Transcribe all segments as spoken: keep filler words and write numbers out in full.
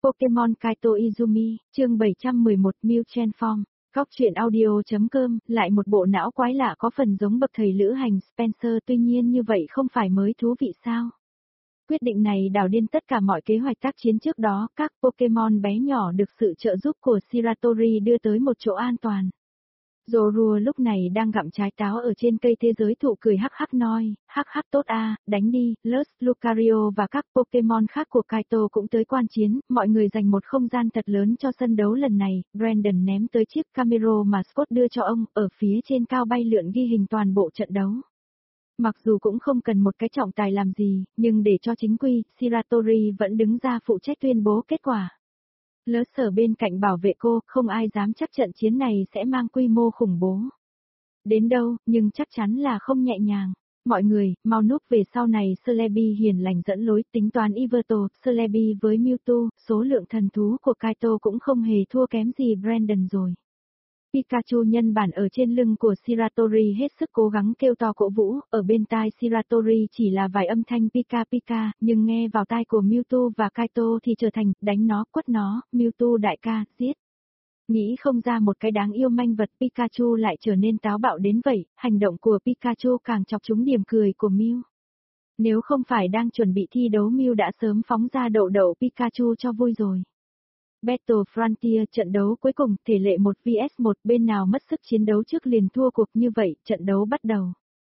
Pokemon Kaito Izumi, chương bảy trăm mười một Mew Transform. Góc truyện audio.com, lại một bộ não quái lạ có phần giống bậc thầy lữ hành Spencer, tuy nhiên như vậy không phải mới thú vị sao? Quyết định này đảo điên tất cả mọi kế hoạch tác chiến trước đó, các Pokemon bé nhỏ được sự trợ giúp của Shiratori đưa tới một chỗ an toàn. Zorua lúc này đang gặm trái táo ở trên cây thế giới thụ, cười hắc hắc nói, hắc hắc tốt a, đánh đi. Luz, Lucario và các Pokemon khác của Kaito cũng tới quan chiến, mọi người dành một không gian thật lớn cho sân đấu lần này. Brandon ném tới chiếc camera mà Scott đưa cho ông, ở phía trên cao bay lượn ghi hình toàn bộ trận đấu. Mặc dù cũng không cần một cái trọng tài làm gì, nhưng để cho chính quy, Shiratori vẫn đứng ra phụ trách tuyên bố kết quả. Lỡ sở bên cạnh bảo vệ cô, không ai dám chắc trận chiến này sẽ mang quy mô khủng bố đến đâu, nhưng chắc chắn là không nhẹ nhàng. Mọi người, mau núp về sau này. Celebi hiền lành dẫn lối, tính toán Yveltal, Celebi với Mewtwo, số lượng thần thú của Kaito cũng không hề thua kém gì Brandon rồi. Pikachu nhân bản ở trên lưng của Shiratori hết sức cố gắng kêu to cổ vũ, ở bên tai Shiratori chỉ là vài âm thanh Pika Pika, nhưng nghe vào tai của Mewtwo và Kaito thì trở thành, đánh nó, quất nó, Mewtwo đại ca, giết. Nghĩ không ra một cái đáng yêu manh vật Pikachu lại trở nên táo bạo đến vậy, hành động của Pikachu càng chọc trúng điểm cười của Mew. Nếu không phải đang chuẩn bị thi đấu, Mew đã sớm phóng ra đậu đậu Pikachu cho vui rồi. Battle Frontier, trận đấu cuối cùng, thể lệ một vs một, bên nào mất sức chiến đấu trước liền thua cuộc, như vậy, trận đấu bắt đầu.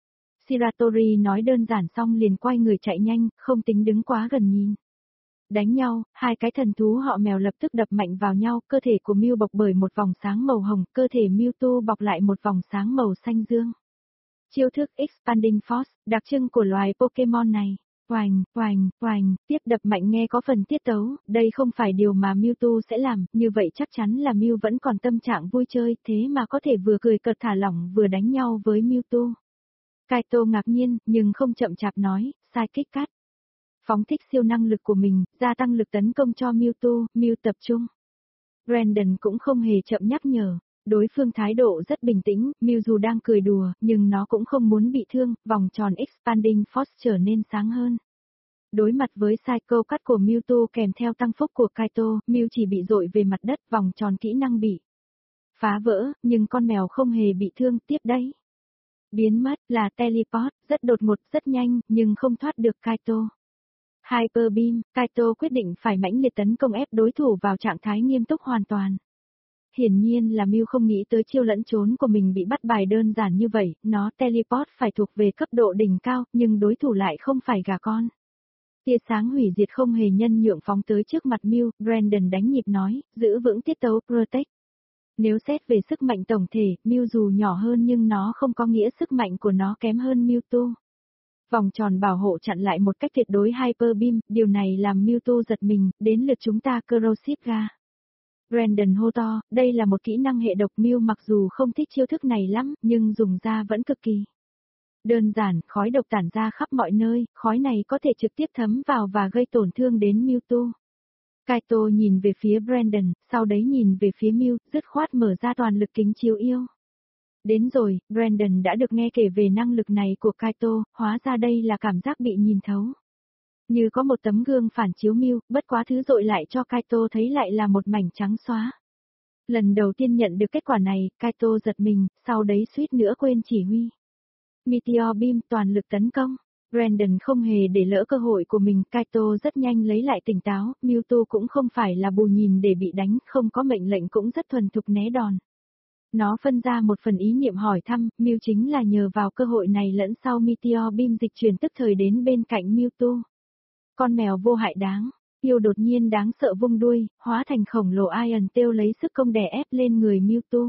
Shiratori nói đơn giản xong liền quay người chạy nhanh, không tính đứng quá gần nhìn. Đánh nhau, hai cái thần thú họ mèo lập tức đập mạnh vào nhau, cơ thể của Mew bọc bởi một vòng sáng màu hồng, cơ thể Mewtwo bọc lại một vòng sáng màu xanh dương. Chiêu thức Expanding Force, đặc trưng của loài Pokemon này. Oành, oành, oành, tiếp đập mạnh nghe có phần tiết tấu, đây không phải điều mà Mewtwo sẽ làm, như vậy chắc chắn là Mew vẫn còn tâm trạng vui chơi, thế mà có thể vừa cười cợt thả lỏng vừa đánh nhau với Mewtwo. Kaito ngạc nhiên, nhưng không chậm chạp nói, sai kích cắt. Phóng thích siêu năng lực của mình, gia tăng lực tấn công cho Mewtwo, Mew tập trung. Brandon cũng không hề chậm nhắc nhở. Đối phương thái độ rất bình tĩnh, Mew dù đang cười đùa, nhưng nó cũng không muốn bị thương, vòng tròn Expanding Force trở nên sáng hơn. Đối mặt với Psycho Cut của Mewtwo kèm theo tăng phúc của Kaito, Mew chỉ bị dội về mặt đất, vòng tròn kỹ năng bị phá vỡ, nhưng con mèo không hề bị thương, tiếp đấy. Biến mất là Teleport, rất đột ngột, rất nhanh, nhưng không thoát được Kaito. Hyper Beam, Kaito quyết định phải mãnh liệt tấn công ép đối thủ vào trạng thái nghiêm túc hoàn toàn. Hiển nhiên là Mew không nghĩ tới chiêu lẫn trốn của mình bị bắt bài đơn giản như vậy, nó teleport phải thuộc về cấp độ đỉnh cao, nhưng đối thủ lại không phải gà con. Tia sáng hủy diệt không hề nhân nhượng phóng tới trước mặt Mew, Brandon đánh nhịp nói, giữ vững tiết tấu, protect. Nếu xét về sức mạnh tổng thể, Mew dù nhỏ hơn nhưng nó không có nghĩa sức mạnh của nó kém hơn Mewtwo. Vòng tròn bảo hộ chặn lại một cách tuyệt đối Hyper Beam, điều này làm Mewtwo giật mình, đến lượt chúng ta Corrosive Ga. Brandon hô to, đây là một kỹ năng hệ độc. Mew mặc dù không thích chiêu thức này lắm, nhưng dùng ra vẫn cực kỳ đơn giản, khói độc tản ra khắp mọi nơi, khói này có thể trực tiếp thấm vào và gây tổn thương đến Mewtwo. Kaito nhìn về phía Brandon, sau đấy nhìn về phía Mew, dứt khoát mở ra toàn lực kính chiếu yêu. Đến rồi, Brandon đã được nghe kể về năng lực này của Kaito, hóa ra đây là cảm giác bị nhìn thấu. Như có một tấm gương phản chiếu Mew, bất quá thứ dội lại cho Kaito thấy lại là một mảnh trắng xóa. Lần đầu tiên nhận được kết quả này, Kaito giật mình, sau đấy suýt nữa quên chỉ huy. Meteor Beam toàn lực tấn công. Brandon không hề để lỡ cơ hội của mình, Kaito rất nhanh lấy lại tỉnh táo, Mewtwo cũng không phải là bù nhìn để bị đánh, không có mệnh lệnh cũng rất thuần thục né đòn. Nó phân ra một phần ý niệm hỏi thăm, Mew chính là nhờ vào cơ hội này lẫn sau Meteor Beam dịch chuyển tức thời đến bên cạnh Mewtwo. Con mèo vô hại đáng, yêu đột nhiên đáng sợ vung đuôi, hóa thành khổng lồ Iron Tail lấy sức công đè ép lên người Mewtwo.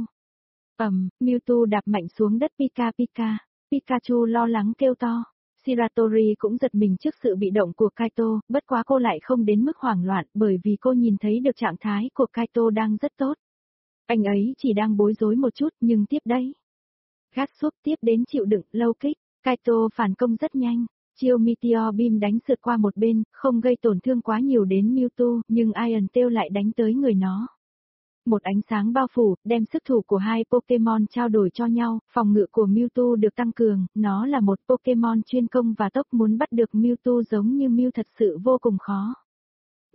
Ầm, Mewtwo đạp mạnh xuống đất Pika Pika, Pikachu lo lắng kêu to. Shiratori cũng giật mình trước sự bị động của Kaito, bất quá cô lại không đến mức hoảng loạn bởi vì cô nhìn thấy được trạng thái của Kaito đang rất tốt. Anh ấy chỉ đang bối rối một chút nhưng tiếp đấy. Gắt suốt tiếp đến chịu đựng, lâu kích, Kaito phản công rất nhanh. Chiêu Meteor Beam đánh sượt qua một bên, không gây tổn thương quá nhiều đến Mewtwo, nhưng Iron Tail lại đánh tới người nó. Một ánh sáng bao phủ, đem sức thủ của hai Pokemon trao đổi cho nhau, phòng ngự của Mewtwo được tăng cường, nó là một Pokemon chuyên công và tốc, muốn bắt được Mewtwo giống như Mew thật sự vô cùng khó.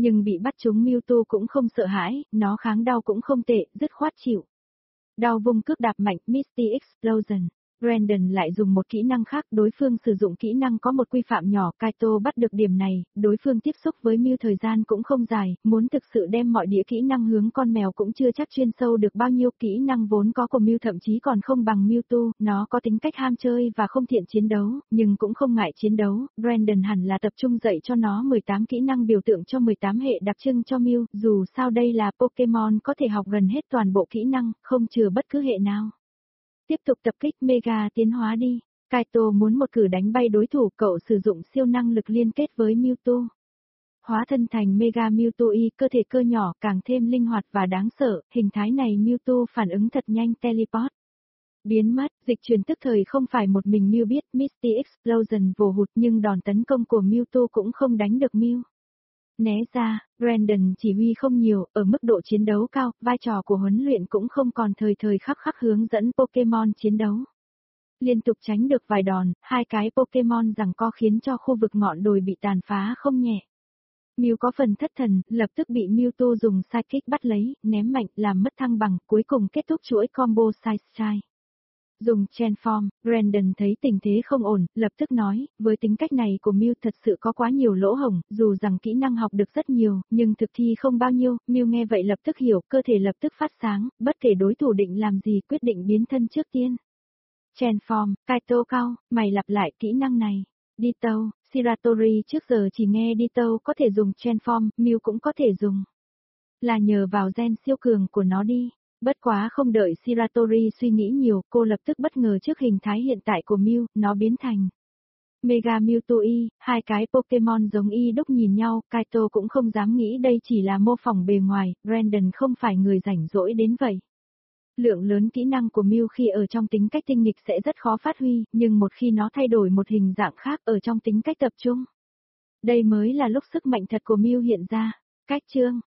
Nhưng bị bắt trúng Mewtwo cũng không sợ hãi, nó kháng đau cũng không tệ, dứt khoát chịu. Đau vung cước đạp mạnh, Misty Explosion. Brandon lại dùng một kỹ năng khác, đối phương sử dụng kỹ năng có một quy phạm nhỏ, Kaito bắt được điểm này, đối phương tiếp xúc với Mew thời gian cũng không dài, muốn thực sự đem mọi đĩa kỹ năng hướng con mèo cũng chưa chắc chuyên sâu được bao nhiêu, kỹ năng vốn có của Mew thậm chí còn không bằng Mewtwo, nó có tính cách ham chơi và không thiện chiến đấu, nhưng cũng không ngại chiến đấu, Brandon hẳn là tập trung dạy cho nó mười tám kỹ năng biểu tượng cho mười tám hệ đặc trưng cho Mew, dù sao đây là Pokemon có thể học gần hết toàn bộ kỹ năng, không chừa bất cứ hệ nào. Tiếp tục tập kích Mega tiến hóa đi. Kaito muốn một cử đánh bay đối thủ, cậu sử dụng siêu năng lực liên kết với Mewtwo. Hóa thân thành Mega Mewtwo Y, cơ thể cơ nhỏ, càng thêm linh hoạt và đáng sợ, hình thái này Mewtwo phản ứng thật nhanh, teleport. Biến mất, dịch chuyển tức thời không phải một mình Mew biết, Misty Explosion vồ hụt nhưng đòn tấn công của Mewtwo cũng không đánh được Mew. Né ra, Brandon chỉ huy không nhiều, ở mức độ chiến đấu cao, vai trò của huấn luyện cũng không còn thời thời khắc khắc hướng dẫn Pokemon chiến đấu. Liên tục tránh được vài đòn, hai cái Pokemon giằng co khiến cho khu vực ngọn đồi bị tàn phá không nhẹ. Mew có phần thất thần, lập tức bị Mewtwo dùng Psychic bắt lấy, ném mạnh, làm mất thăng bằng, cuối cùng kết thúc chuỗi combo Side-Strike. Dùng Transform, Brandon thấy tình thế không ổn, lập tức nói, với tính cách này của Mew thật sự có quá nhiều lỗ hổng, dù rằng kỹ năng học được rất nhiều, nhưng thực thi không bao nhiêu, Mew nghe vậy lập tức hiểu, cơ thể lập tức phát sáng, bất kể đối thủ định làm gì quyết định biến thân trước tiên. Transform, Kaito cao, mày lặp lại kỹ năng này. Ditto, Shiratori trước giờ chỉ nghe Ditto có thể dùng Transform, Mew cũng có thể dùng. Là nhờ vào gen siêu cường của nó đi. Bất quá không đợi Shiratori suy nghĩ nhiều, cô lập tức bất ngờ trước hình thái hiện tại của Mew, nó biến thành Mega Mewtwo Y, hai cái Pokemon giống y đúc nhìn nhau, Kaito cũng không dám nghĩ đây chỉ là mô phỏng bề ngoài, Brandon không phải người rảnh rỗi đến vậy. Lượng lớn kỹ năng của Mew khi ở trong tính cách tinh nghịch sẽ rất khó phát huy, nhưng một khi nó thay đổi một hình dạng khác ở trong tính cách tập trung. Đây mới là lúc sức mạnh thật của Mew hiện ra. Cách chương